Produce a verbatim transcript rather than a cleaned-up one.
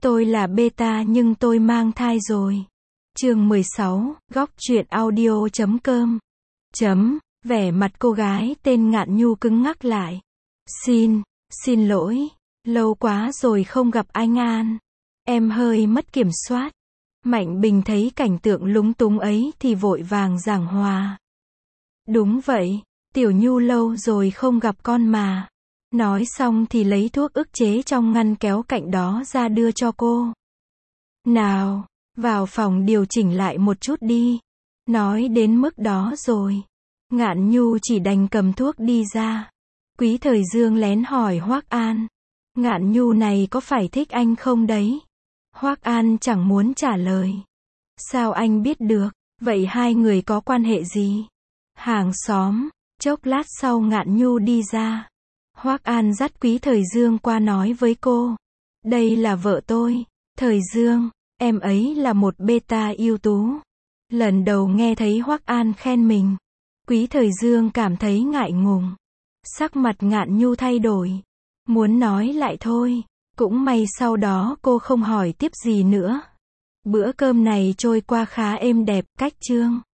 Tôi là beta nhưng tôi mang thai rồi. Chương mười sáu, góc truyện audio chấm com. Chấm, vẻ mặt cô gái tên Ngạn Nhu cứng ngắc lại. Xin, xin lỗi, lâu quá rồi không gặp anh An. Em hơi mất kiểm soát. Mạnh Bình thấy cảnh tượng lúng túng ấy thì vội vàng giảng hòa. Đúng vậy, Tiểu Nhu lâu rồi không gặp con mà. Nói xong thì lấy thuốc ức chế trong ngăn kéo cạnh đó ra đưa cho cô. Nào, vào phòng điều chỉnh lại một chút đi. Nói đến mức đó rồi, Ngạn Nhu chỉ đành cầm thuốc đi ra. Quý Thời Dương lén hỏi Hoắc An. Ngạn Nhu này có phải thích anh không đấy? Hoắc An chẳng muốn trả lời. Sao anh biết được? Vậy hai người có quan hệ gì? Hàng xóm. Chốc lát sau Ngạn Nhu đi ra. Hoắc An dắt Quý Thời Dương qua nói với cô. Đây là vợ tôi. Thời Dương, em ấy là một beta ưu tú. Lần đầu nghe thấy Hoắc An khen mình, Quý Thời Dương cảm thấy ngại ngùng. Sắc mặt Ngạn Nhu thay đổi. Muốn nói lại thôi. Cũng may sau đó cô không hỏi tiếp gì nữa. Bữa cơm này trôi qua khá êm đẹp, cách chương.